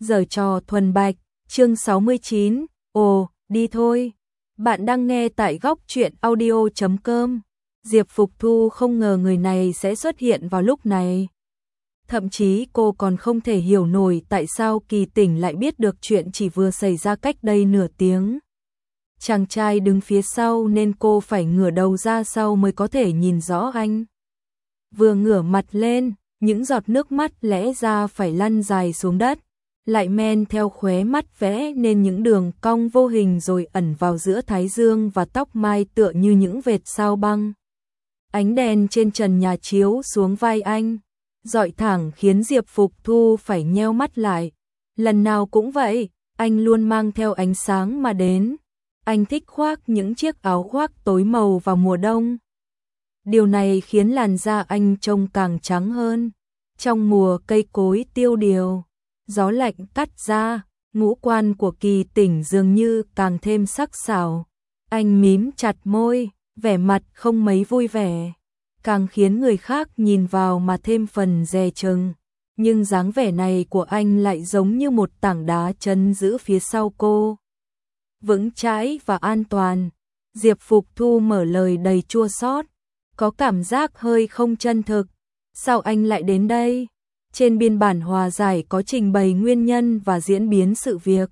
Giở trò thuần bạch, chương 69, ồ, đi thôi. Bạn đang nghe tại góc truyện audio.com. Diệp Phục Thu không ngờ người này sẽ xuất hiện vào lúc này. Thậm chí cô còn không thể hiểu nổi tại sao Kỳ Tỉnh lại biết được chuyện chỉ vừa xảy ra cách đây nửa tiếng. Chàng trai đứng phía sau nên cô phải ngửa đầu ra sau mới có thể nhìn rõ anh. Vừa ngửa mặt lên, những giọt nước mắt lẽ ra phải lăn dài xuống đất, lại men theo khóe mắt vẽ nên những đường cong vô hình rồi ẩn vào giữa thái dương và tóc mai tựa như những vệt sao băng. Ánh đèn trên trần nhà chiếu xuống vai anh, rọi thẳng khiến Diệp Phục Thu phải nheo mắt lại. Lần nào cũng vậy, anh luôn mang theo ánh sáng mà đến. Anh thích khoác những chiếc áo khoác tối màu vào mùa đông. Điều này khiến làn da anh trông càng trắng hơn. Trong mùa cây cối tiêu điều, gió lạnh cắt da, ngũ quan của Kỳ Tỉnh dường như càng thêm sắc sảo. Anh mím chặt môi, vẻ mặt không mấy vui vẻ, càng khiến người khác nhìn vào mà thêm phần dè chừng. Nhưng dáng vẻ này của anh lại giống như một tảng đá chân giữ phía sau cô. Vững chãi và an toàn. Diệp Phục Thu mở lời đầy chua xót, có cảm giác hơi không chân thực. Sao anh lại đến đây? Trên biên bản hòa giải có trình bày nguyên nhân và diễn biến sự việc.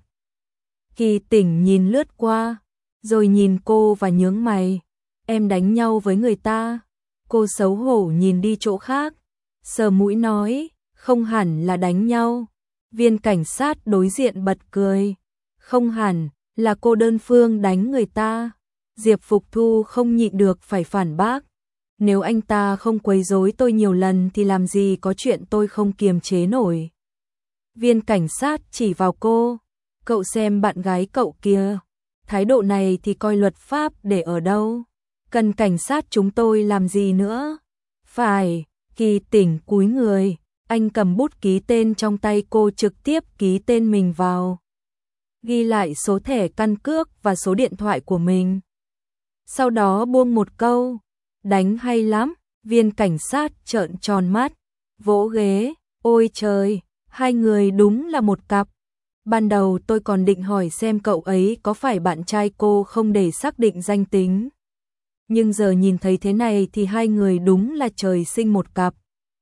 Kỳ Tỉnh nhìn lướt qua, rồi nhìn cô và nhướng mày. Em đánh nhau với người ta. Cô xấu hổ nhìn đi chỗ khác, sờ mũi nói, không hẳn là đánh nhau. Viên cảnh sát đối diện bật cười, không hẳn, là cô đơn phương đánh người ta. Diệp Phục Thu không nhịn được phải phản bác. Nếu anh ta không quấy rối tôi nhiều lần thì làm gì có chuyện tôi không kiềm chế nổi. Viên cảnh sát chỉ vào cô, cậu xem bạn gái cậu kia, thái độ này thì coi luật pháp để ở đâu, cần cảnh sát chúng tôi làm gì nữa. Phải. Kỳ Tỉnh cúi người, anh cầm bút ký tên trong tay cô trực tiếp ký tên mình vào, ghi lại số thẻ căn cước và số điện thoại của mình. Sau đó buông một câu, đánh hay lắm. Viên cảnh sát trợn tròn mắt, vỗ ghế, ôi trời, hai người đúng là một cặp. Ban đầu tôi còn định hỏi xem cậu ấy có phải bạn trai cô không để xác định danh tính. Nhưng giờ nhìn thấy thế này thì hai người đúng là trời sinh một cặp.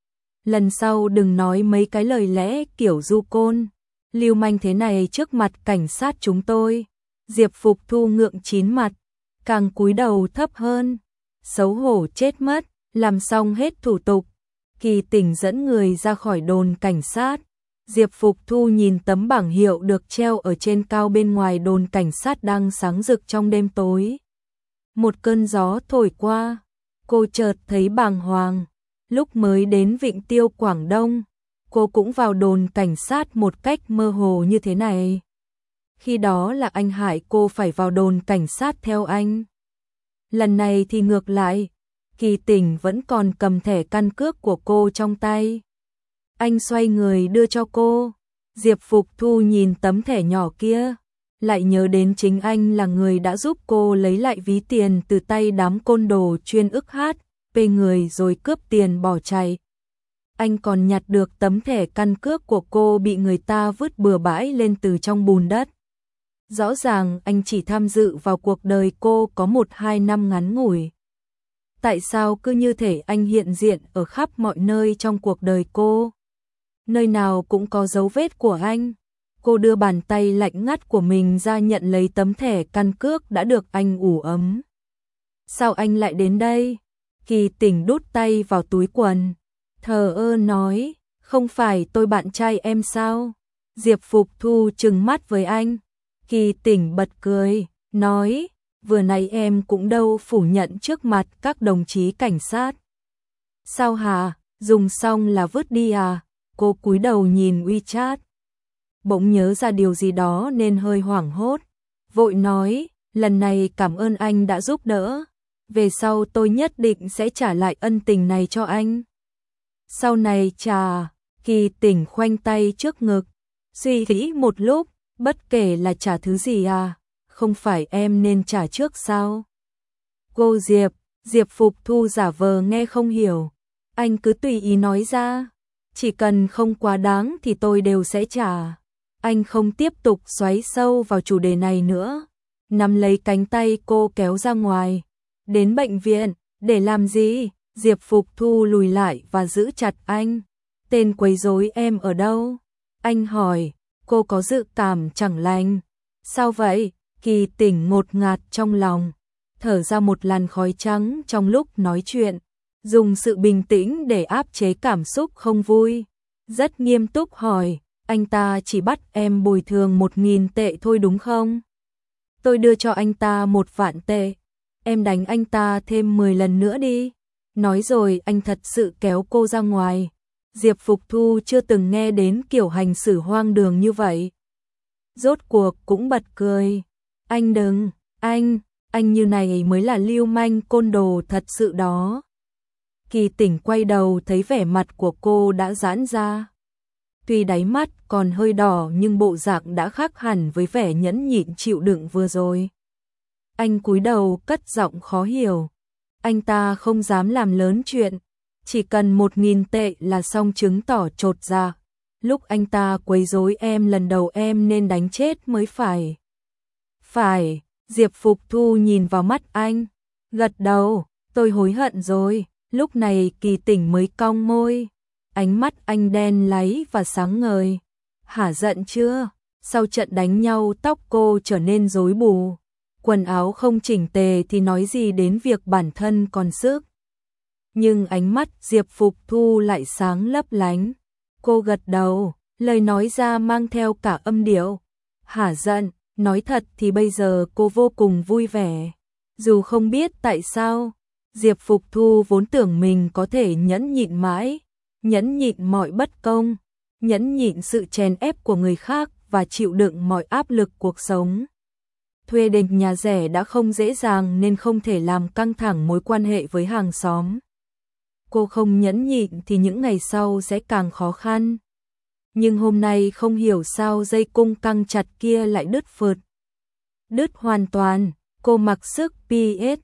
Lần sau đừng nói mấy cái lời lẽ kiểu du côn, lưu manh thế này trước mặt cảnh sát chúng tôi. Diệp Phục Thu ngượng chín mặt, càng cúi đầu thấp hơn, xấu hổ chết mất. Làm xong hết thủ tục, Kỳ Tỉnh dẫn người ra khỏi đồn cảnh sát. Diệp Phục Thu nhìn tấm bảng hiệu được treo ở trên cao bên ngoài đồn cảnh sát đang sáng rực trong đêm tối. Một cơn gió thổi qua, cô chợt thấy bàng hoàng. Lúc mới đến Vịnh Tiêu Quảng Đông, cô cũng vào đồn cảnh sát một cách mơ hồ như thế này. Khi đó là anh Hải cô phải vào đồn cảnh sát theo anh. Lần này thì ngược lại, Kỳ Tỉnh vẫn còn cầm thẻ căn cước của cô trong tay. Anh xoay người đưa cho cô. Diệp Phục Thu nhìn tấm thẻ nhỏ kia, lại nhớ đến chính anh là người đã giúp cô lấy lại ví tiền từ tay đám côn đồ chuyên ức hát, bê người rồi cướp tiền bỏ chạy. Anh còn nhặt được tấm thẻ căn cước của cô bị người ta vứt bừa bãi lên từ trong bùn đất. Rõ ràng anh chỉ tham dự vào cuộc đời cô có 1-2 năm ngắn ngủi. Tại sao cứ như thể anh hiện diện ở khắp mọi nơi trong cuộc đời cô? Nơi nào cũng có dấu vết của anh. Cô đưa bàn tay lạnh ngắt của mình ra nhận lấy tấm thẻ căn cước đã được anh ủ ấm. Sao anh lại đến đây? Kỳ Tỉnh đút tay vào túi quần, thờ ơ nói, không phải tôi bạn trai em sao? Diệp Phục Thu trừng mắt với anh. Kỳ Tỉnh bật cười, nói, vừa nãy em cũng đâu phủ nhận trước mặt các đồng chí cảnh sát. Sao hả, dùng xong là vứt đi à? Cô cúi đầu nhìn WeChat, bỗng nhớ ra điều gì đó nên hơi hoảng hốt, vội nói, lần này cảm ơn anh đã giúp đỡ. Về sau tôi nhất định sẽ trả lại ân tình này cho anh. Sau này trả. Kỳ Tỉnh khoanh tay trước ngực, suy nghĩ một lúc, bất kể là trả thứ gì à, không phải em nên trả trước sao? Cô Diệp Phục Thu giả vờ nghe không hiểu, anh cứ tùy ý nói ra, chỉ cần không quá đáng thì tôi đều sẽ trả. Anh không tiếp tục xoáy sâu vào chủ đề này nữa, nắm lấy cánh tay cô kéo ra ngoài. Đến bệnh viện, để làm gì? Diệp Phục Thu lùi lại và giữ chặt anh. Tên quấy rối em ở đâu? Anh hỏi, cô có dự cảm chẳng lành. Sao vậy? Kỳ Tỉnh ngột ngạt trong lòng, thở ra một làn khói trắng trong lúc nói chuyện, dùng sự bình tĩnh để áp chế cảm xúc không vui. Rất nghiêm túc hỏi, anh ta chỉ bắt em bồi thường 1.000 tệ thôi đúng không? Tôi đưa cho anh ta 1 vạn tệ. Em đánh anh ta thêm 10 lần nữa đi. Nói rồi anh thật sự kéo cô ra ngoài. Diệp Phục Thu chưa từng nghe đến kiểu hành xử hoang đường như vậy. Rốt cuộc cũng bật cười. Anh đừng, anh như này mới là lưu manh côn đồ thật sự đó. Kỳ Tỉnh quay đầu thấy vẻ mặt của cô đã giãn ra. Tuy đáy mắt còn hơi đỏ nhưng bộ dạng đã khác hẳn với vẻ nhẫn nhịn chịu đựng vừa rồi. Anh cúi đầu cất giọng khó hiểu. Anh ta không dám làm lớn chuyện, chỉ cần 1.000 tệ là xong chứng tỏ chột dạ. Lúc anh ta quấy rối em lần đầu em nên đánh chết mới phải. Phải, Diệp Phục Thu nhìn vào mắt anh, gật đầu, tôi hối hận rồi. Lúc này Kỳ Tỉnh mới cong môi, ánh mắt anh đen láy và sáng ngời. Hả giận chưa? Sau trận đánh nhau tóc cô trở nên rối bù, quần áo không chỉnh tề thì nói gì đến việc bản thân còn sức. Nhưng ánh mắt Diệp Phục Thu lại sáng lấp lánh. Cô gật đầu, lời nói ra mang theo cả âm điệu. Hả giận, nói thật thì bây giờ cô vô cùng vui vẻ. Dù không biết tại sao, Diệp Phục Thu vốn tưởng mình có thể nhẫn nhịn mãi, nhẫn nhịn mọi bất công, nhẫn nhịn sự chèn ép của người khác và chịu đựng mọi áp lực cuộc sống. Thuê đền nhà rẻ đã không dễ dàng nên không thể làm căng thẳng mối quan hệ với hàng xóm. Cô không nhẫn nhịn thì những ngày sau sẽ càng khó khăn. Nhưng hôm nay không hiểu sao dây cung căng chặt kia lại đứt phượt. Đứt hoàn toàn, cô mặc sức PS,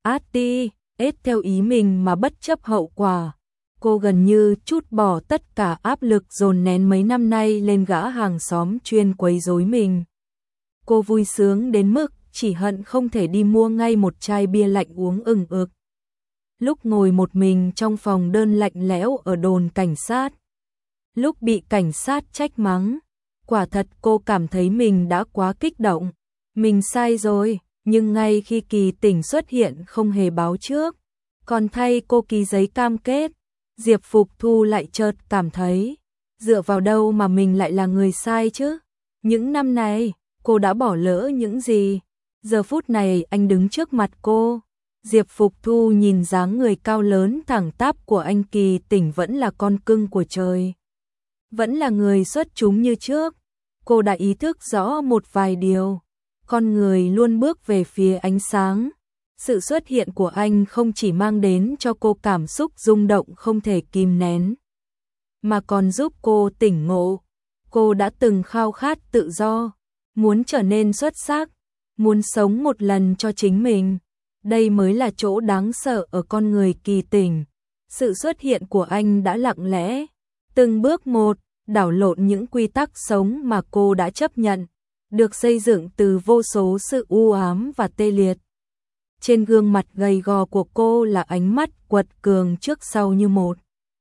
AT, theo ý mình mà bất chấp hậu quả. Cô gần như trút bỏ tất cả áp lực dồn nén mấy năm nay lên gã hàng xóm chuyên quấy rối mình. Cô vui sướng đến mức chỉ hận không thể đi mua ngay một chai bia lạnh uống ừng ực. Lúc ngồi một mình trong phòng đơn lạnh lẽo ở đồn cảnh sát, lúc bị cảnh sát trách mắng, quả thật cô cảm thấy mình đã quá kích động. Mình sai rồi, nhưng ngay khi Kỳ Tỉnh xuất hiện không hề báo trước, còn thay cô ký giấy cam kết, Diệp Phục Thu lại chợt cảm thấy, dựa vào đâu mà mình lại là người sai chứ? Những năm này, cô đã bỏ lỡ những gì? Giờ phút này anh đứng trước mặt cô. Diệp Phục Thu nhìn dáng người cao lớn thẳng tắp của anh, Kỳ Tỉnh vẫn là con cưng của trời. Vẫn là người xuất chúng như trước. Cô đã ý thức rõ một vài điều. Con người luôn bước về phía ánh sáng. Sự xuất hiện của anh không chỉ mang đến cho cô cảm xúc rung động không thể kìm nén, mà còn giúp cô tỉnh ngộ. Cô đã từng khao khát tự do, muốn trở nên xuất sắc, muốn sống một lần cho chính mình. Đây mới là chỗ đáng sợ ở con người Kỳ Tỉnh. Sự xuất hiện của anh đã lặng lẽ, từng bước một, đảo lộn những quy tắc sống mà cô đã chấp nhận, được xây dựng từ vô số sự u ám và tê liệt. Trên gương mặt gầy gò của cô là ánh mắt quật cường trước sau như một.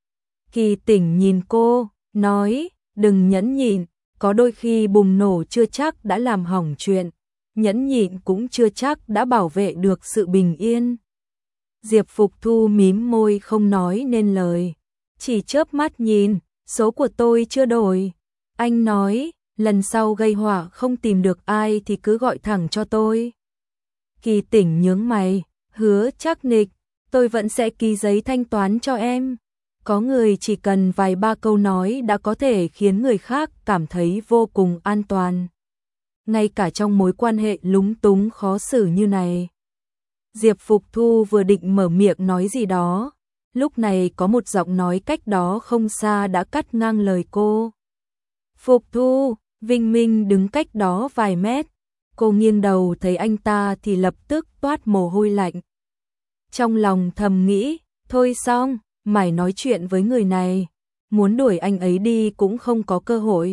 Kỳ Tỉnh nhìn cô, nói, đừng nhẫn nhịn, có đôi khi bùng nổ chưa chắc đã làm hỏng chuyện, nhẫn nhịn cũng chưa chắc đã bảo vệ được sự bình yên. Diệp Phục Thu mím môi không nói nên lời, chỉ chớp mắt nhìn, số của tôi chưa đổi. Anh nói, lần sau gây họa không tìm được ai thì cứ gọi thẳng cho tôi. Kỳ Tỉnh nhướng mày, hứa chắc nịch, tôi vẫn sẽ ký giấy thanh toán cho em. Có người chỉ cần vài ba câu nói đã có thể khiến người khác cảm thấy vô cùng an toàn. Ngay cả trong mối quan hệ lúng túng khó xử như này. Diệp Phục Thu vừa định mở miệng nói gì đó, lúc này có một giọng nói cách đó không xa đã cắt ngang lời cô. Phục Thu, Vinh Minh đứng cách đó vài mét. Cô nghiêng đầu thấy anh ta thì lập tức toát mồ hôi lạnh. Trong lòng thầm nghĩ, thôi xong, mải nói chuyện với người này, muốn đuổi anh ấy đi cũng không có cơ hội.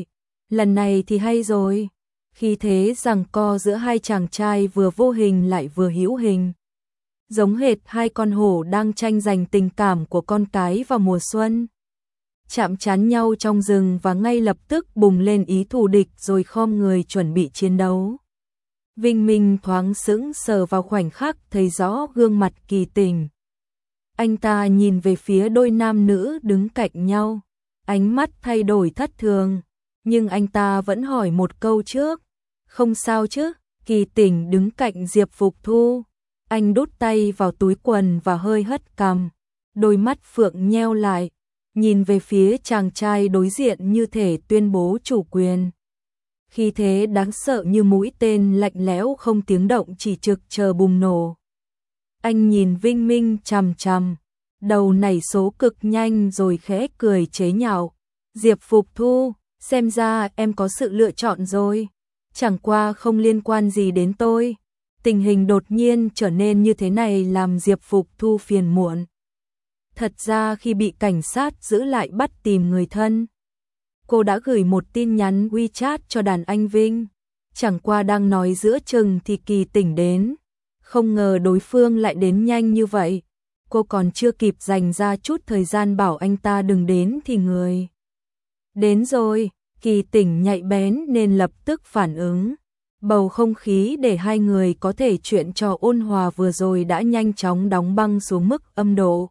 lần này thì hay rồi. Khi thế giằng co giữa hai chàng trai vừa vô hình lại vừa hữu hình. Giống hệt hai con hổ đang tranh giành tình cảm của con cái vào mùa xuân. Chạm trán nhau trong rừng và ngay lập tức bùng lên ý thù địch rồi khom người chuẩn bị chiến đấu. Vinh Minh thoáng sững sờ vào khoảnh khắc thấy rõ gương mặt Kỳ Tình. Anh ta nhìn về phía đôi nam nữ đứng cạnh nhau, ánh mắt thay đổi thất thường, nhưng anh ta vẫn hỏi một câu trước. Không sao chứ? Kỳ Tình đứng cạnh Diệp Phục Thu. Anh đút tay vào túi quần và hơi hất cằm, đôi mắt phượng nheo lại, nhìn về phía chàng trai đối diện như thể tuyên bố chủ quyền. Khi thế đáng sợ như mũi tên lạnh lẽo không tiếng động chỉ trực chờ bùng nổ. Anh nhìn Vinh Minh chằm chằm, đầu nảy số cực nhanh rồi khẽ cười chế nhạo. Diệp Phục Thu, xem ra em có sự lựa chọn rồi. Chẳng qua không liên quan gì đến tôi. Tình hình đột nhiên trở nên như thế này làm Diệp Phục Thu phiền muộn. Thật ra khi bị cảnh sát giữ lại bắt tìm người thân, cô đã gửi một tin nhắn WeChat cho đàn anh Vinh. Chẳng qua đang nói giữa chừng thì Kỳ Tình đến. Không ngờ đối phương lại đến nhanh như vậy. Cô còn chưa kịp dành ra chút thời gian bảo anh ta đừng đến thì người đến rồi. Kỳ Tình nhạy bén nên lập tức phản ứng. Bầu không khí để hai người có thể chuyện trò ôn hòa vừa rồi đã nhanh chóng đóng băng xuống mức âm độ.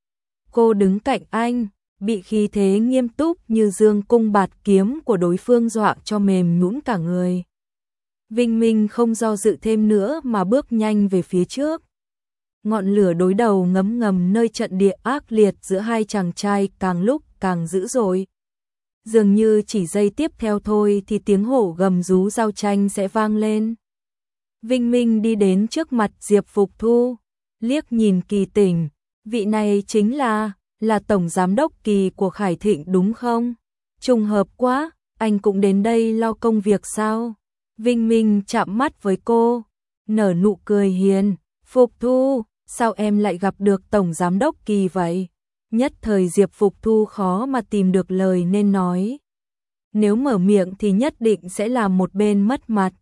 Cô đứng cạnh anh, bị khí thế nghiêm túc như dương cung bạt kiếm của đối phương dọa cho mềm nhũn cả người. Vinh Minh không do dự thêm nữa mà bước nhanh về phía trước. Ngọn lửa đối đầu ngấm ngầm nơi trận địa ác liệt giữa hai chàng trai càng lúc càng dữ dội. Dường như chỉ giây tiếp theo thôi thì tiếng hổ gầm rú giao tranh sẽ vang lên. Vinh Minh đi đến trước mặt Diệp Phục Thu, liếc nhìn Kỳ Tình. Vị này chính là Tổng Giám đốc Kỳ của Khải Thịnh đúng không? Trùng hợp quá, anh cũng đến đây lo công việc sao? Vinh Minh chạm mắt với cô, nở nụ cười hiền. Phục Thu, sao em lại gặp được Tổng Giám đốc Kỳ vậy? Nhất thời Diệp Phục Thu khó mà tìm được lời nên nói. Nếu mở miệng thì nhất định sẽ làm một bên mất mặt.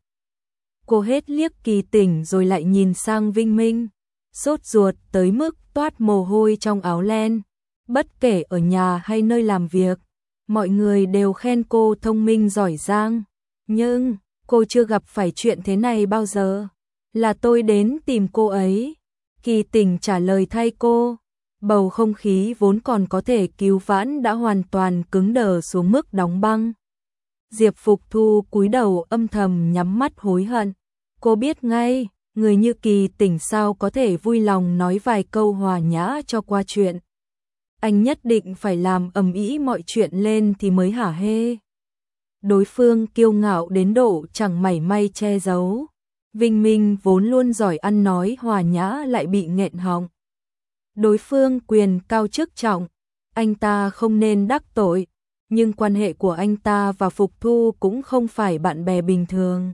Cô hết liếc Kỳ Tình rồi lại nhìn sang Vinh Minh, sốt ruột tới mức toát mồ hôi trong áo len. Bất kể ở nhà hay nơi làm việc, mọi người đều khen cô thông minh giỏi giang. Nhưng cô chưa gặp phải chuyện thế này bao giờ. Là tôi đến tìm cô ấy. Kỳ Tình trả lời thay cô. Bầu không khí vốn còn có thể cứu vãn đã hoàn toàn cứng đờ xuống mức đóng băng. Diệp Phục Thu cúi đầu âm thầm nhắm mắt hối hận. Cô biết ngay, người như Kỳ Tình sao có thể vui lòng nói vài câu hòa nhã cho qua chuyện. Anh nhất định phải làm ầm ĩ mọi chuyện lên thì mới hả hê. Đối phương kiêu ngạo đến độ chẳng mảy may che giấu. Vinh Minh vốn luôn giỏi ăn nói hòa nhã lại bị nghẹn họng. Đối phương quyền cao chức trọng, anh ta không nên đắc tội, nhưng quan hệ của anh ta và Phục Thu cũng không phải bạn bè bình thường.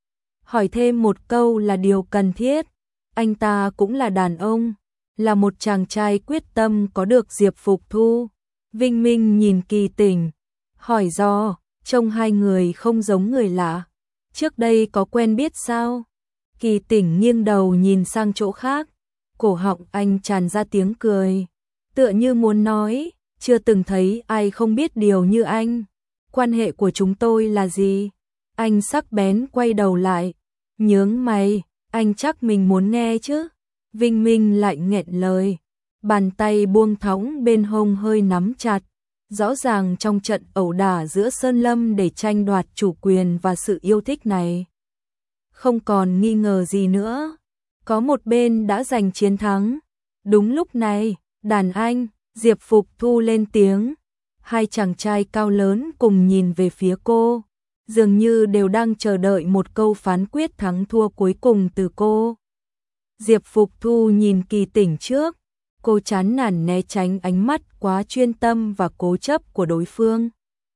Hỏi thêm một câu là điều cần thiết, anh ta cũng là đàn ông, là một chàng trai quyết tâm có được Diệp Phục Thu. Vinh Minh nhìn Kỳ Tình, hỏi do, trông hai người không giống người lạ, trước đây có quen biết sao? Kỳ Tình nghiêng đầu nhìn sang chỗ khác, cổ họng anh tràn ra tiếng cười, tựa như muốn nói, chưa từng thấy ai không biết điều như anh. Quan hệ của chúng tôi là gì? Anh sắc bén quay đầu lại, nhướng mày, anh chắc mình muốn nghe chứ? Vinh Minh lại nghẹn lời, bàn tay buông thõng bên hông hơi nắm chặt. Rõ ràng trong trận ẩu đả giữa Sơn Lâm để tranh đoạt chủ quyền và sự yêu thích này, không còn nghi ngờ gì nữa, có một bên đã giành chiến thắng. Đúng lúc này, đàn anh, Diệp Phục Thu lên tiếng. Hai chàng trai cao lớn cùng nhìn về phía cô, dường như đều đang chờ đợi một câu phán quyết thắng thua cuối cùng từ cô. Diệp Phục Thu nhìn Kỳ Tình trước, cô chán nản né tránh ánh mắt quá chuyên tâm và cố chấp của đối phương.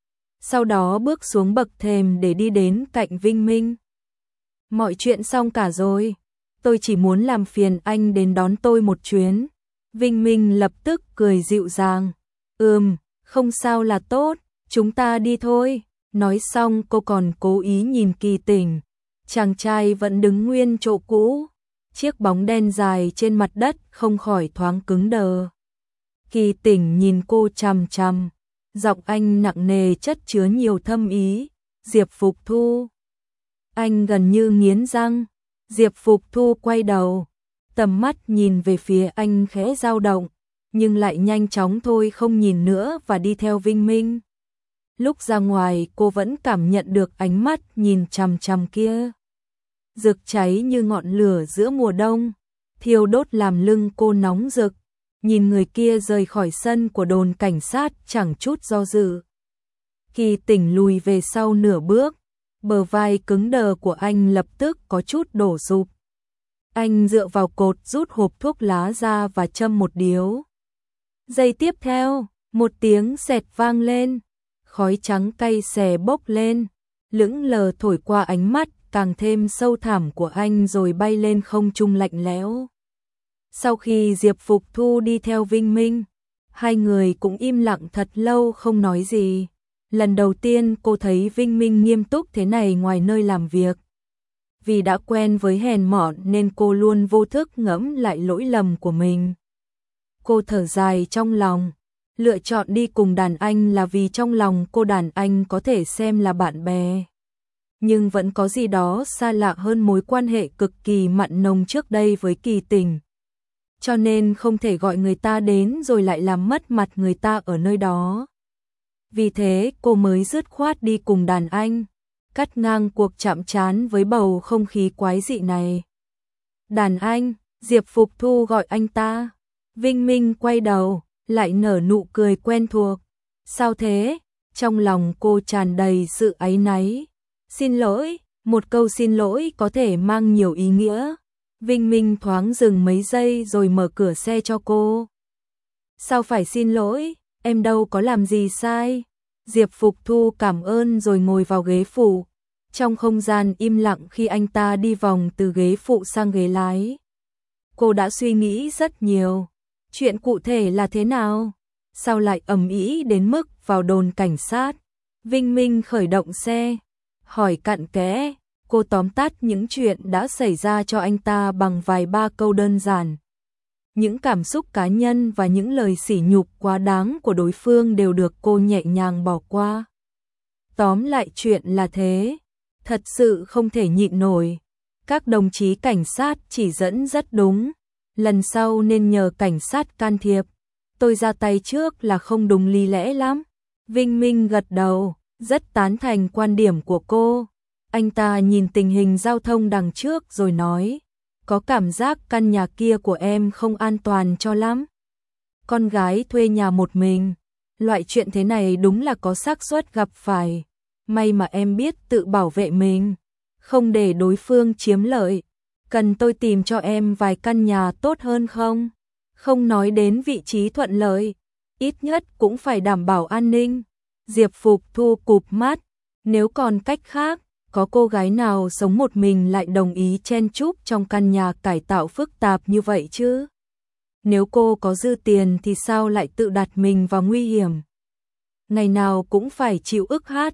Sau đó bước xuống bậc thềm để đi đến cạnh Vinh Minh. Mọi chuyện xong cả rồi, tôi chỉ muốn làm phiền anh đến đón tôi một chuyến. Vinh Minh lập tức cười dịu dàng. Không sao là tốt, chúng ta đi thôi. Nói xong cô còn cố ý nhìn Kỳ Tỉnh. Chàng trai vẫn đứng nguyên chỗ cũ. Chiếc bóng đen dài trên mặt đất không khỏi thoáng cứng đờ. Kỳ Tỉnh nhìn cô chằm chằm. Giọng anh nặng nề chất chứa nhiều thâm ý. Diệp Phục Thu. Anh gần như nghiến răng. Diệp Phục Thu quay đầu. Tầm mắt nhìn về phía anh khẽ dao động. Nhưng lại nhanh chóng thôi không nhìn nữa và đi theo Vinh Minh. Lúc ra ngoài cô vẫn cảm nhận được ánh mắt nhìn chằm chằm kia. Rực cháy như ngọn lửa giữa mùa đông. Thiêu đốt làm lưng cô nóng rực. Nhìn người kia rời khỏi sân của đồn cảnh sát chẳng chút do dự. Kỳ Tỉnh lùi về sau nửa bước. Bờ vai cứng đờ của anh lập tức có chút đổ sụp. Anh dựa vào cột rút hộp thuốc lá ra và châm một điếu. Giây tiếp theo, một tiếng xẹt vang lên. Khói trắng cay xè bốc lên. Lững lờ thổi qua ánh mắt càng thêm sâu thẳm của anh rồi bay lên không trung lạnh lẽo. Sau khi Diệp Phục Thu đi theo Vinh Minh, hai người cũng im lặng thật lâu không nói gì. Lần đầu tiên cô thấy Vinh Minh nghiêm túc thế này ngoài nơi làm việc. Vì đã quen với hèn mọn nên cô luôn vô thức ngẫm lại lỗi lầm của mình. Cô thở dài trong lòng, lựa chọn đi cùng đàn anh là vì trong lòng cô đàn anh có thể xem là bạn bè. Nhưng vẫn có gì đó xa lạ hơn mối quan hệ cực kỳ mặn nồng trước đây với Kỳ Tỉnh. Cho nên không thể gọi người ta đến rồi lại làm mất mặt người ta ở nơi đó. Vì thế cô mới dứt khoát đi cùng đàn anh, cắt ngang cuộc chạm trán với bầu không khí quái dị này. Đàn anh, Diệp Phục Thu gọi anh ta. Vinh Minh quay đầu, lại nở nụ cười quen thuộc. Sao thế? Trong lòng cô tràn đầy sự áy náy. Xin lỗi, một câu xin lỗi có thể mang nhiều ý nghĩa. Vinh Minh thoáng dừng mấy giây rồi mở cửa xe cho cô. Sao phải xin lỗi, em đâu có làm gì sai. Diệp Phục Thu cảm ơn rồi ngồi vào ghế phụ. Trong không gian im lặng khi anh ta đi vòng từ ghế phụ sang ghế lái. Cô đã suy nghĩ rất nhiều. Chuyện cụ thể là thế nào? Sao lại ầm ĩ đến mức vào đồn cảnh sát? Vinh Minh khởi động xe, hỏi cặn kẽ. Cô tóm tắt những chuyện đã xảy ra cho anh ta bằng vài ba câu đơn giản. Những cảm xúc cá nhân và những lời sỉ nhục quá đáng của đối phương đều được cô nhẹ nhàng bỏ qua. Tóm lại chuyện là thế, thật sự không thể nhịn nổi. Các đồng chí cảnh sát chỉ dẫn rất đúng, lần sau nên nhờ cảnh sát can thiệp. Tôi ra tay trước là không đúng lý lẽ lắm. Vinh Minh gật đầu, rất tán thành quan điểm của cô. Anh ta nhìn tình hình giao thông đằng trước rồi nói, có cảm giác căn nhà kia của em không an toàn cho lắm. Con gái thuê nhà một mình, loại chuyện thế này đúng là có xác suất gặp phải. May mà em biết tự bảo vệ mình, không để đối phương chiếm lợi. Cần tôi tìm cho em vài căn nhà tốt hơn không? Không nói đến vị trí thuận lợi, ít nhất cũng phải đảm bảo an ninh. Diệp Phục Thu cụp mắt, nếu còn cách khác, có cô gái nào sống một mình lại đồng ý chen chúc trong căn nhà cải tạo phức tạp như vậy chứ? Nếu cô có dư tiền thì sao lại tự đặt mình vào nguy hiểm? Ngày nào cũng phải chịu ức hát.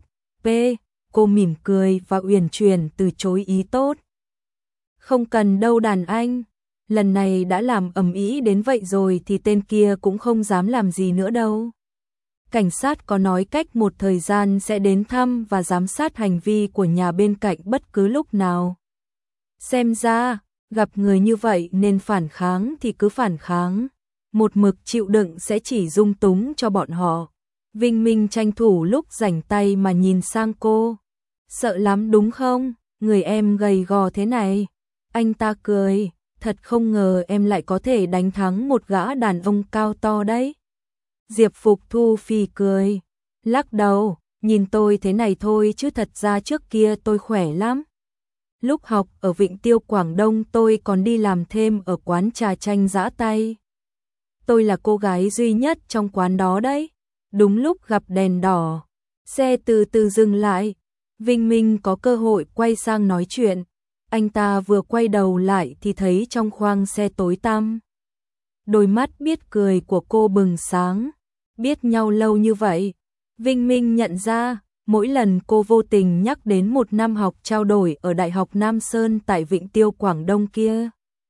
Cô mỉm cười và uyển chuyển từ chối ý tốt. Không cần đâu đàn anh, lần này đã làm ầm ĩ đến vậy rồi thì tên kia cũng không dám làm gì nữa đâu. Cảnh sát có nói cách một thời gian sẽ đến thăm và giám sát hành vi của nhà bên cạnh bất cứ lúc nào. Xem ra, gặp người như vậy nên phản kháng thì cứ phản kháng. Một mực chịu đựng sẽ chỉ dung túng cho bọn họ. Vinh Minh tranh thủ lúc rảnh tay mà nhìn sang cô. Sợ lắm đúng không? Người em gầy gò thế này. Anh ta cười, thật không ngờ em lại có thể đánh thắng một gã đàn ông cao to đấy. Diệp Phục Thu phì cười, lắc đầu, nhìn tôi thế này thôi chứ thật ra trước kia tôi khỏe lắm. Lúc học ở Vịnh Tiêu Quảng Đông tôi còn đi làm thêm ở quán trà chanh giã tay. Tôi là cô gái duy nhất trong quán đó đấy. Đúng lúc gặp đèn đỏ, xe từ từ dừng lại. Vinh Minh có cơ hội quay sang nói chuyện. Anh ta vừa quay đầu lại thì thấy trong khoang xe tối tăm. Đôi mắt biết cười của cô bừng sáng. Biết nhau lâu như vậy, Vinh Minh nhận ra Mỗi lần cô vô tình nhắc đến một năm học trao đổi ở Đại học Nam Sơn tại Vịnh Tiêu Quảng Đông kia,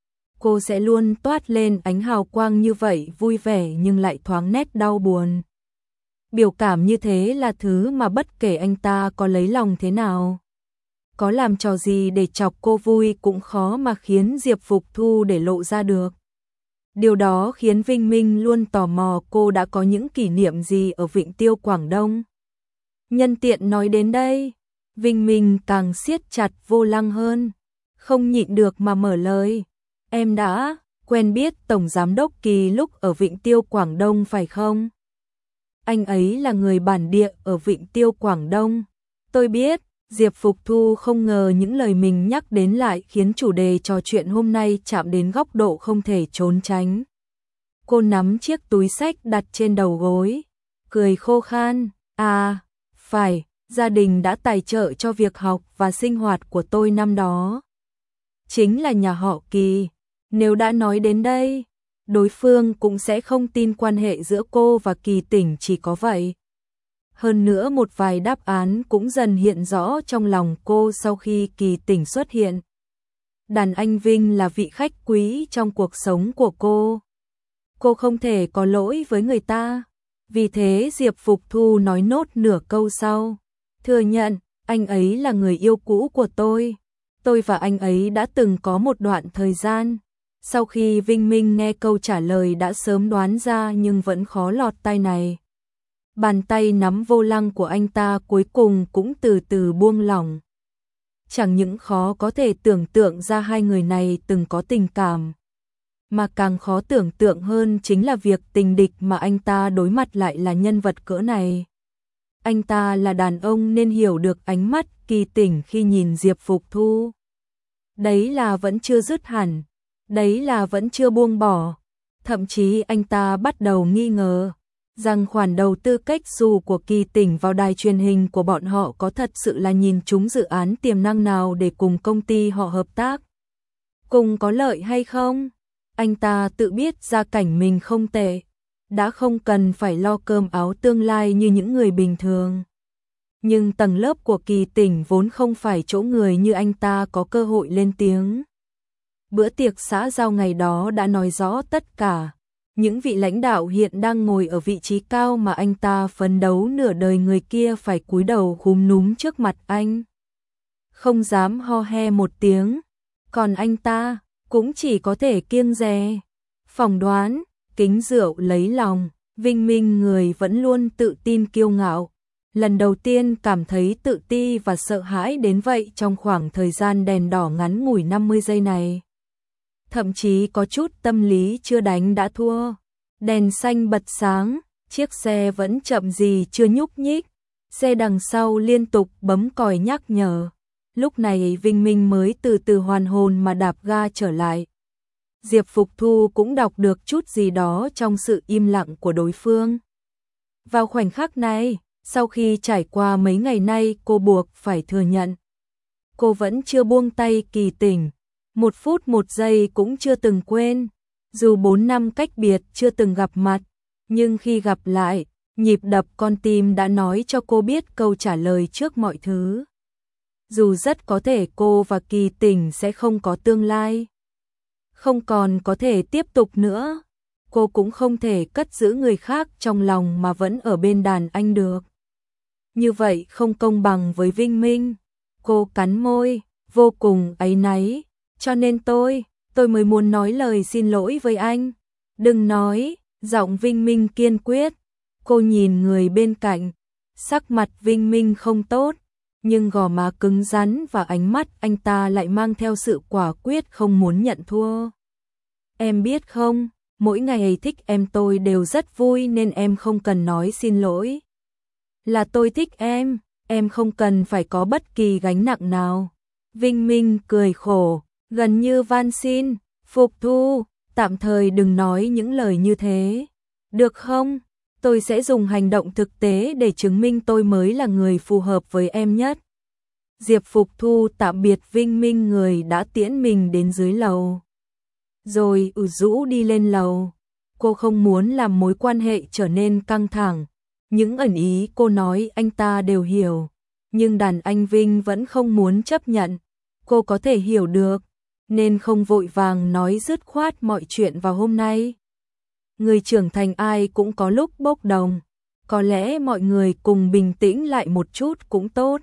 cô sẽ luôn toát lên ánh hào quang như vậy, vui vẻ nhưng lại thoáng nét đau buồn. Biểu cảm như thế là thứ mà bất kể anh ta có lấy lòng thế nào, có làm trò gì để chọc cô vui cũng khó mà khiến Diệp Phục Thu để lộ ra được. Điều đó khiến Vinh Minh luôn tò mò cô đã có những kỷ niệm gì ở Vịnh Tiêu Quảng Đông. Nhân tiện nói đến đây, Vinh Minh càng siết chặt vô lăng hơn, không nhịn được mà mở lời. Em đã quen biết Tổng Giám đốc Kỳ lúc ở Vịnh Tiêu Quảng Đông phải không? Anh ấy là người bản địa ở Vịnh Tiêu Quảng Đông. Tôi biết. Diệp Phục Thu không ngờ những lời mình nhắc đến lại khiến chủ đề trò chuyện hôm nay chạm đến góc độ không thể trốn tránh. Cô nắm chiếc túi xách đặt trên đầu gối, cười khô khan. À, phải, gia đình đã tài trợ cho việc học và sinh hoạt của tôi năm đó. Chính là nhà họ Kỳ. Nếu đã nói đến đây, đối phương cũng sẽ không tin quan hệ giữa cô và Kỳ Tỉnh chỉ có vậy. Hơn nữa một vài đáp án cũng dần hiện rõ trong lòng cô sau khi Kỳ Tỉnh xuất hiện. Đàn anh Vinh là vị khách quý trong cuộc sống của cô. Cô không thể có lỗi với người ta. Vì thế Diệp Phục Thu nói nốt nửa câu sau. Thừa nhận, anh ấy là người yêu cũ của tôi. Tôi và anh ấy đã từng có một đoạn thời gian. Sau khi Vinh Minh nghe câu trả lời đã sớm đoán ra nhưng vẫn khó lọt tai này. Bàn tay nắm vô lăng của anh ta cuối cùng cũng từ từ buông lỏng. Chẳng những khó có thể tưởng tượng ra hai người này từng có tình cảm, mà càng khó tưởng tượng hơn chính là việc tình địch mà anh ta đối mặt lại là nhân vật cỡ này. Anh ta là đàn ông nên hiểu được ánh mắt Kỳ Tỉnh khi nhìn Diệp Phục Thu. Đấy là vẫn chưa dứt hẳn, đấy là vẫn chưa buông bỏ. Thậm chí anh ta bắt đầu nghi ngờ rằng khoản đầu tư cách xù của Kỳ Tỉnh vào đài truyền hình của bọn họ có thật sự là nhìn trúng dự án tiềm năng nào để cùng công ty họ hợp tác, cùng có lợi hay không. Anh ta tự biết gia cảnh mình không tệ, đã không cần phải lo cơm áo tương lai như những người bình thường. Nhưng tầng lớp của Kỳ Tỉnh vốn không phải chỗ người như anh ta có cơ hội lên tiếng. Bữa tiệc xã giao ngày đó đã nói rõ tất cả. Những vị lãnh đạo hiện đang ngồi ở vị trí cao mà anh ta phấn đấu nửa đời người kia phải cúi đầu cúm núm trước mặt anh. Không dám ho he một tiếng. Còn anh ta cũng chỉ có thể kiêng dè, phỏng đoán, kính rượu lấy lòng. Vinh Minh người vẫn luôn tự tin kiêu ngạo. Lần đầu tiên cảm thấy tự ti và sợ hãi đến vậy trong khoảng thời gian đèn đỏ ngắn ngủi 50 giây này. Thậm chí có chút tâm lý chưa đánh đã thua. Đèn xanh bật sáng, chiếc xe vẫn chậm gì chưa nhúc nhích. Xe đằng sau liên tục bấm còi nhắc nhở. Lúc này Vinh Minh mới từ từ hoàn hồn mà đạp ga trở lại. Diệp Phục Thu cũng đọc được chút gì đó trong sự im lặng của đối phương. Vào khoảnh khắc này, sau khi trải qua mấy ngày nay cô buộc phải thừa nhận. Cô vẫn chưa buông tay Kỳ Tỉnh. 1 phút 1 giây cũng chưa từng quên. Dù 4 năm cách biệt chưa từng gặp mặt, nhưng khi gặp lại, nhịp đập con tim đã nói cho cô biết câu trả lời trước mọi thứ. Dù rất có thể cô và Kỳ Tỉnh sẽ không có tương lai, không còn có thể tiếp tục nữa, cô cũng không thể cất giữ người khác trong lòng mà vẫn ở bên đàn anh được. Như vậy không công bằng với Vinh Minh. Cô cắn môi, vô cùng áy náy. Cho nên tôi mới muốn nói lời xin lỗi với anh. Đừng nói, giọng Vinh Minh kiên quyết. Cô nhìn người bên cạnh, sắc mặt Vinh Minh không tốt, nhưng gò má cứng rắn và ánh mắt anh ta lại mang theo sự quả quyết không muốn nhận thua. Em biết không, mỗi ngày thích em tôi đều rất vui nên em không cần nói xin lỗi. Là tôi thích em không cần phải có bất kỳ gánh nặng nào. Vinh Minh cười khổ, gần như van xin. Phục Thu, tạm thời đừng nói những lời như thế. Được không? Tôi sẽ dùng hành động thực tế để chứng minh tôi mới là người phù hợp với em nhất. Diệp Phục Thu tạm biệt Vinh Minh người đã tiễn mình đến dưới lầu. Rồi rũ đi lên lầu. Cô không muốn làm mối quan hệ trở nên căng thẳng. Những ẩn ý cô nói anh ta đều hiểu, nhưng đàn anh Vinh vẫn không muốn chấp nhận. Cô có thể hiểu được, nên không vội vàng nói dứt khoát mọi chuyện vào hôm nay. Người trưởng thành ai cũng có lúc bốc đồng, có lẽ mọi người cùng bình tĩnh lại một chút cũng tốt.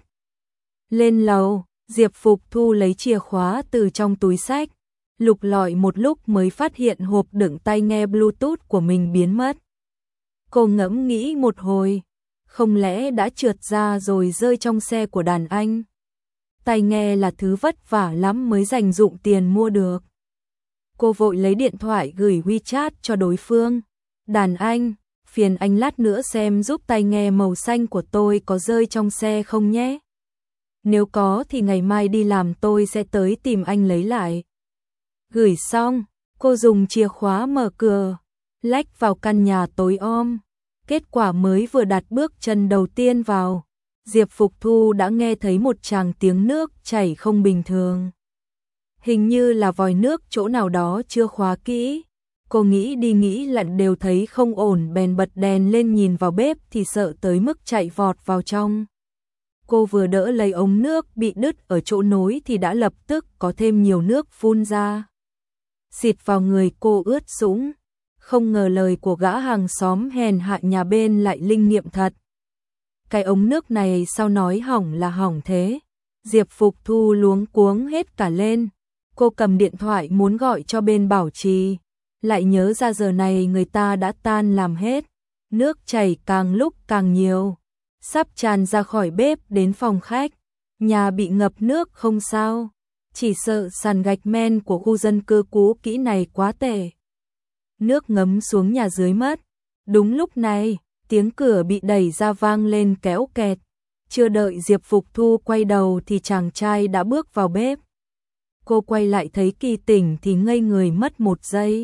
Lên lầu, Diệp Phục Thu lấy chìa khóa từ trong túi xách, lục lọi một lúc mới phát hiện hộp đựng tai nghe Bluetooth của mình biến mất. Cô ngẫm nghĩ một hồi, không lẽ đã trượt ra rồi rơi trong xe của đàn anh? Tai nghe là thứ vất vả lắm mới dành dụm tiền mua được. Cô vội lấy điện thoại gửi WeChat cho đối phương. Đàn anh, phiền anh lát nữa xem giúp tai nghe màu xanh của tôi có rơi trong xe không nhé. Nếu có thì ngày mai đi làm tôi sẽ tới tìm anh lấy lại. Gửi xong, cô dùng chìa khóa mở cửa, lách vào căn nhà tối om. Kết quả mới vừa đặt bước chân đầu tiên vào, Diệp Phục Thu đã nghe thấy một tràng tiếng nước chảy không bình thường. Hình như là vòi nước chỗ nào đó chưa khóa kỹ. Cô nghĩ đi nghĩ lại đều thấy không ổn, bèn bật đèn lên nhìn vào bếp thì sợ tới mức chạy vọt vào trong. Cô vừa đỡ lấy ống nước bị đứt ở chỗ nối thì đã lập tức có thêm nhiều nước phun ra. Xịt vào người cô ướt sũng. Không ngờ lời của gã hàng xóm hèn hạ nhà bên lại linh nghiệm thật. Cái ống nước này sao nói hỏng là hỏng thế? Diệp Phục Thu luống cuống hết cả lên. Cô cầm điện thoại muốn gọi cho bên bảo trì, lại nhớ ra giờ này người ta đã tan làm hết. Nước chảy càng lúc càng nhiều, sắp tràn ra khỏi bếp đến phòng khách. Nhà bị ngập nước không sao, chỉ sợ sàn gạch men của khu dân cư cũ kỹ này quá tệ. Nước ngấm xuống nhà dưới mất. Đúng lúc này, tiếng cửa bị đẩy ra vang lên kéo kẹt. Chưa đợi Diệp Phục Thu quay đầu thì chàng trai đã bước vào bếp. Cô quay lại thấy Kỳ Tỉnh thì ngây người mất một giây.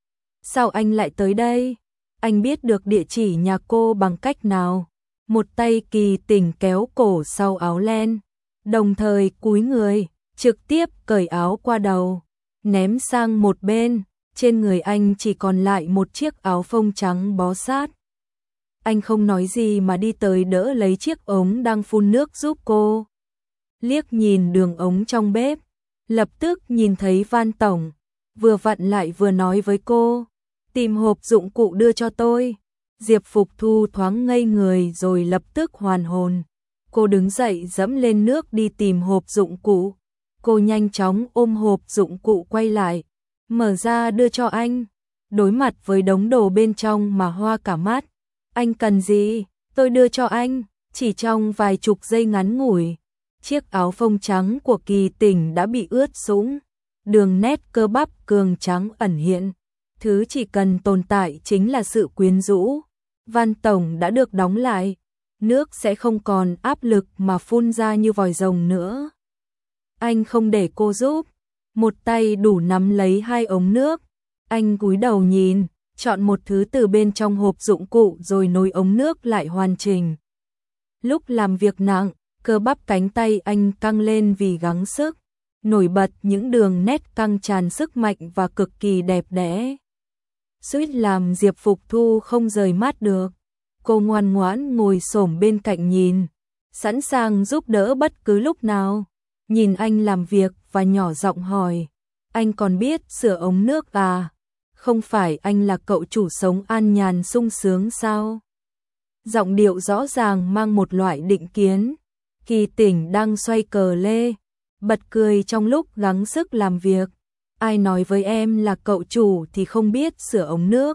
Sao anh lại tới đây? Anh biết được địa chỉ nhà cô bằng cách nào? Một tay Kỳ Tỉnh kéo cổ sau áo len, đồng thời cúi người, trực tiếp cởi áo qua đầu, ném sang một bên. Trên người anh chỉ còn lại một chiếc áo phông trắng bó sát. Anh không nói gì mà đi tới đỡ lấy chiếc ống đang phun nước giúp cô. Liếc nhìn đường ống trong bếp, lập tức nhìn thấy Văn Tổng, vừa vặn lại vừa nói với cô, tìm hộp dụng cụ đưa cho tôi. Diệp Phục Thu thoáng ngây người rồi lập tức hoàn hồn. Cô đứng dậy dẫm lên nước đi tìm hộp dụng cụ. Cô nhanh chóng ôm hộp dụng cụ quay lại, mở ra đưa cho anh. Đối mặt với đống đồ bên trong mà hoa cả mắt. Anh cần gì? Tôi đưa cho anh. Chỉ trong vài chục giây ngắn ngủi, chiếc áo phông trắng của Kỳ Tỉnh đã bị ướt sũng. Đường nét cơ bắp cường trắng ẩn hiện. Thứ chỉ cần tồn tại chính là sự quyến rũ. Văn Tổng đã được đóng lại. Nước sẽ không còn áp lực mà phun ra như vòi rồng nữa. Anh không để cô giúp. Một tay đủ nắm lấy hai ống nước. Anh cúi đầu nhìn, chọn một thứ từ bên trong hộp dụng cụ rồi nối ống nước lại hoàn chỉnh. Lúc làm việc nặng, cơ bắp cánh tay anh căng lên vì gắng sức, nổi bật những đường nét căng tràn sức mạnh và cực kỳ đẹp đẽ. Suýt làm Diệp Phục Thu không rời mắt được. Cô ngoan ngoãn ngồi xổm bên cạnh nhìn, sẵn sàng giúp đỡ bất cứ lúc nào. Nhìn anh làm việc và nhỏ giọng hỏi, anh còn biết sửa ống nước à? Không phải anh là cậu chủ sống an nhàn sung sướng sao? Giọng điệu rõ ràng mang một loại định kiến. Kỳ Tỉnh đang xoay cờ lê, bật cười trong lúc gắng sức làm việc. Ai nói với em là cậu chủ thì không biết sửa ống nước?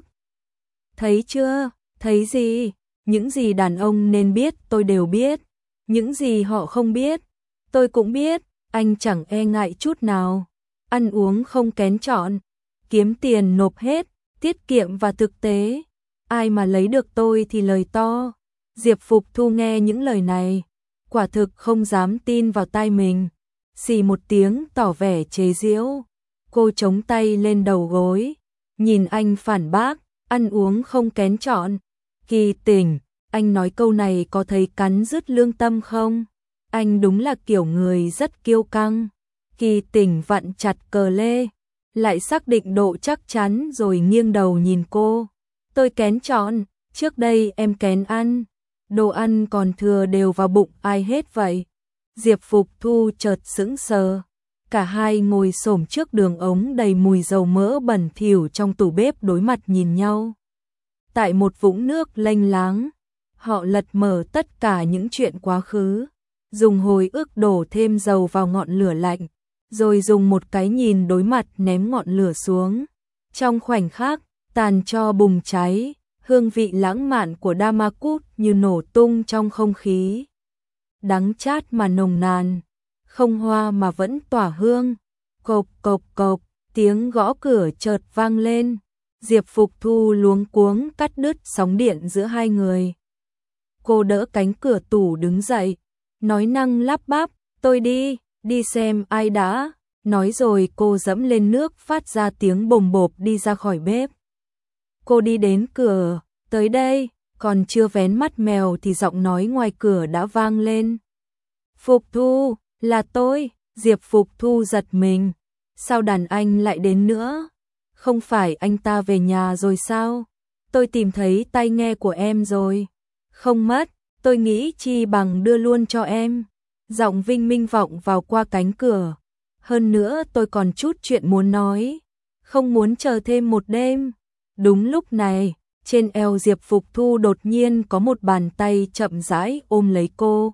Thấy chưa? Thấy gì? Những gì đàn ông nên biết tôi đều biết. Những gì họ không biết, tôi cũng biết. Anh chẳng e ngại chút nào. Ăn uống không kén chọn, kiếm tiền nộp hết, tiết kiệm và thực tế. Ai mà lấy được tôi thì lời to. Diệp Phục Thu nghe những lời này, quả thực không dám tin vào tai mình. Xì một tiếng tỏ vẻ chế giễu. Cô chống tay lên đầu gối, nhìn anh phản bác, ăn uống không kén chọn. Kỳ Tỉnh, anh nói câu này có thấy cắn rứt lương tâm không? Anh đúng là kiểu người rất kiêu căng. Kỳ Tỉnh vặn chặt cờ lê, lại xác định độ chắc chắn rồi nghiêng đầu nhìn cô. Tôi kén chọn, Trước đây em kén ăn, đồ ăn còn thừa đều vào bụng ai hết vậy? Diệp Phục Thu chợt sững sờ. Cả hai ngồi xổm trước đường ống đầy mùi dầu mỡ bẩn thỉu trong tủ bếp đối mặt nhìn nhau. Tại một vũng nước lênh láng, họ lật mở tất cả những chuyện quá khứ, dùng hồi ức đổ thêm dầu vào ngọn lửa lạnh, rồi dùng một cái nhìn đối mặt ném ngọn lửa xuống. Trong khoảnh khắc, tàn tro bùng cháy, hương vị lãng mạn của Damascus như nổ tung trong không khí. Đắng chát mà nồng nàn, không hoa mà vẫn tỏa hương. Cộp cộp cộp, tiếng gõ cửa chợt vang lên. Diệp Phục Thu luống cuống cắt đứt sóng điện giữa hai người. Cô đỡ cánh cửa tủ đứng dậy, nói năng lắp bắp, tôi đi xem ai đã. Nói rồi cô dẫm lên nước phát ra tiếng bồm bộp đi ra khỏi bếp. Cô đi đến cửa, tới đây, còn chưa vén mắt mèo thì giọng nói ngoài cửa đã vang lên. Phục Thu, là tôi. Diệp Phục Thu giật mình. Sao đàn anh lại đến nữa? Không phải anh ta về nhà rồi sao? Tôi tìm thấy tai nghe của em rồi. Không mất, tôi nghĩ chi bằng đưa luôn cho em. Giọng Vinh Minh vọng vào qua cánh cửa. Hơn nữa tôi còn chút chuyện muốn nói. Không muốn chờ thêm một đêm. Đúng lúc này, trên eo Diệp Phục Thu đột nhiên có một bàn tay chậm rãi ôm lấy cô.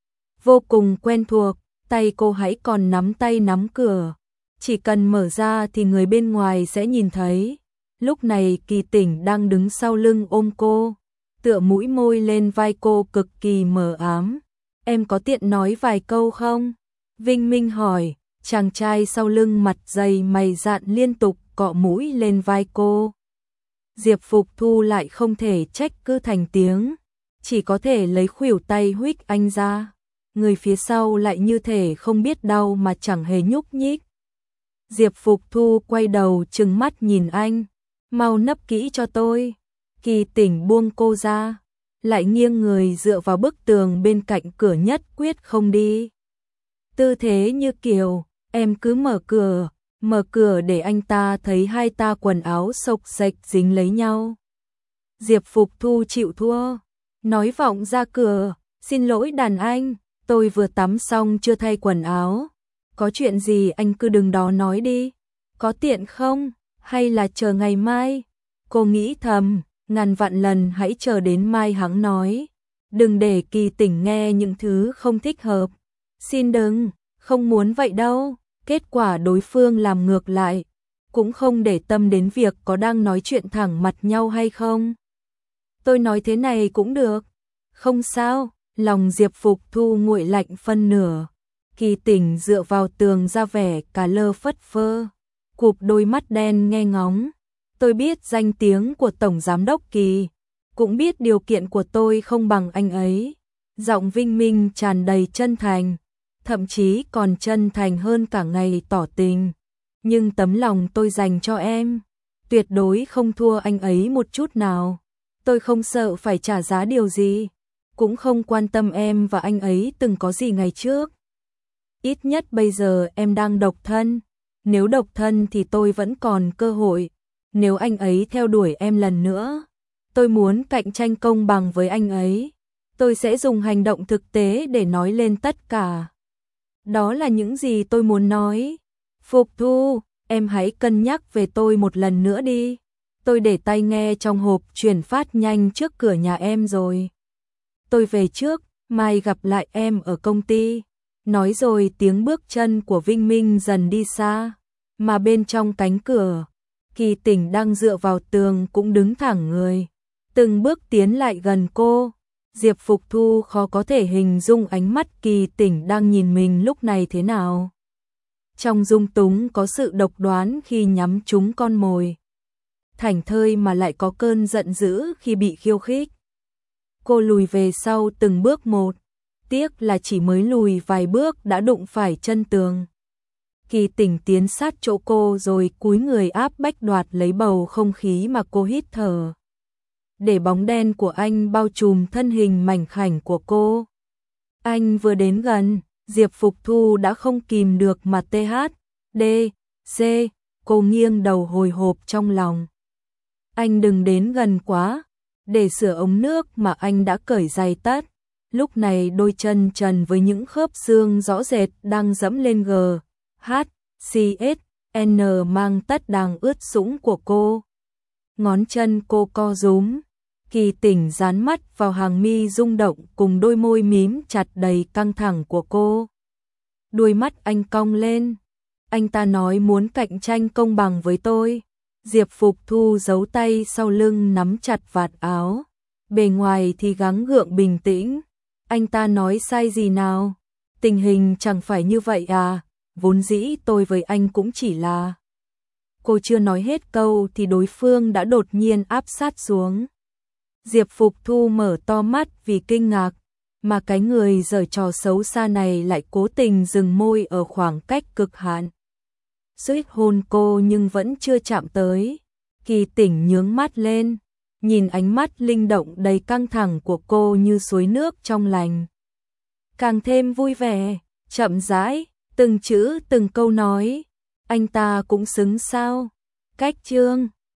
Vô cùng quen thuộc, tay cô hãy còn nắm tay nắm cửa. Chỉ cần mở ra thì người bên ngoài sẽ nhìn thấy. Lúc này Kỳ Tỉnh đang đứng sau lưng ôm cô, tựa mũi môi lên vai cô cực kỳ mờ ám. Em có tiện nói vài câu không? Vinh Minh hỏi, chàng trai sau lưng mặt dày mày dạn liên tục cọ mũi lên vai cô. Diệp Phục Thu lại không thể trách cứ thành tiếng, chỉ có thể lấy khuỷu tay huých anh ra. Người phía sau lại như thể không biết đau mà chẳng hề nhúc nhích. Diệp Phục Thu quay đầu trừng mắt nhìn anh, mau nấp kỹ cho tôi. Kỳ Tỉnh buông cô ra, lại nghiêng người dựa vào bức tường bên cạnh cửa nhất quyết không đi. Tư thế như kiểu, em cứ mở cửa để anh ta thấy hai ta quần áo xộc xệch dính lấy nhau. Diệp Phục Thu chịu thua, nói vọng ra cửa, xin lỗi đàn anh, tôi vừa tắm xong chưa thay quần áo. Có chuyện gì anh cứ đừng đó nói đi, có tiện không, hay là chờ ngày mai? Cô nghĩ thầm, ngàn vạn lần hãy chờ đến mai hắn nói. Đừng để Kỳ Tỉnh nghe những thứ không thích hợp. Xin đừng, không muốn vậy đâu. Kết quả đối phương làm ngược lại, cũng không để tâm đến việc có đang nói chuyện thẳng mặt nhau hay không. Tôi nói thế này cũng được. Không sao, lòng Diệp Phục Thu nguội lạnh phân nửa. Kỳ Tỉnh dựa vào tường ra vẻ cả lơ phất phơ, cụp đôi mắt đen nghe ngóng. Tôi biết danh tiếng của Tổng Giám đốc Kỳ, cũng biết điều kiện của tôi không bằng anh ấy. Giọng Vinh Minh tràn đầy chân thành, thậm chí còn chân thành hơn cả ngày tỏ tình. Nhưng tấm lòng tôi dành cho em, tuyệt đối không thua anh ấy một chút nào. Tôi không sợ phải trả giá điều gì, cũng không quan tâm em và anh ấy từng có gì ngày trước. Ít nhất bây giờ em đang độc thân. Nếu độc thân thì tôi vẫn còn cơ hội. Nếu anh ấy theo đuổi em lần nữa, tôi muốn cạnh tranh công bằng với anh ấy. Tôi sẽ dùng hành động thực tế để nói lên tất cả. Đó là những gì tôi muốn nói. Phục Thu, em hãy cân nhắc về tôi một lần nữa đi. Tôi để tai nghe trong hộp truyền phát nhanh trước cửa nhà em rồi. Tôi về trước, mai gặp lại em ở công ty. Nói rồi tiếng bước chân của Vinh Minh dần đi xa, mà bên trong cánh cửa, Kỳ Tỉnh đang dựa vào tường cũng đứng thẳng người, từng bước tiến lại gần cô. Diệp Phục Thu khó có thể hình dung ánh mắt Kỳ Tỉnh đang nhìn mình lúc này thế nào. Trong dung túng có sự độc đoán khi nhắm trúng con mồi, thảnh thơi mà lại có cơn giận dữ khi bị khiêu khích. Cô lùi về sau từng bước một, tiếc là chỉ mới lùi vài bước đã đụng phải chân tường. Kỳ Tỉnh tiến sát chỗ cô rồi cúi người áp bách đoạt lấy bầu không khí mà cô hít thở, để bóng đen của anh bao trùm thân hình mảnh khảnh của cô. Anh vừa đến gần, Diệp Phục Thu đã không kìm được mà THDC, cô nghiêng đầu hồi hộp trong lòng. Anh đừng đến gần quá. để sửa ống nước mà anh đã cởi giày tất. Lúc này đôi chân trần với những khớp xương rõ rệt đang dẫm lên G, H, C, S, N mang tất đang ướt sũng của cô. Ngón chân cô co rúm. Kỳ Tỉnh dán mắt vào hàng mi rung động cùng đôi môi mím chặt đầy căng thẳng của cô. Đuôi mắt anh cong lên. Anh ta nói muốn cạnh tranh công bằng với tôi. Diệp Phục Thu giấu tay sau lưng nắm chặt vạt áo. Bề ngoài thì gắng gượng bình tĩnh. Anh ta nói sai gì nào? Tình hình chẳng phải như vậy à? Vốn dĩ tôi với anh cũng chỉ là... Cô chưa nói hết câu thì đối phương đã đột nhiên áp sát xuống. Diệp Phục Thu mở to mắt vì kinh ngạc, mà cái người giở trò xấu xa này lại cố tình dừng môi ở khoảng cách cực hạn. Suýt hôn cô nhưng vẫn chưa chạm tới. Kỳ Tỉnh nhướng mắt lên, nhìn ánh mắt linh động đầy căng thẳng của cô như suối nước trong lành. Càng thêm vui vẻ, chậm rãi, từng chữ từng câu nói. Anh ta cũng xứng sao? Cách chương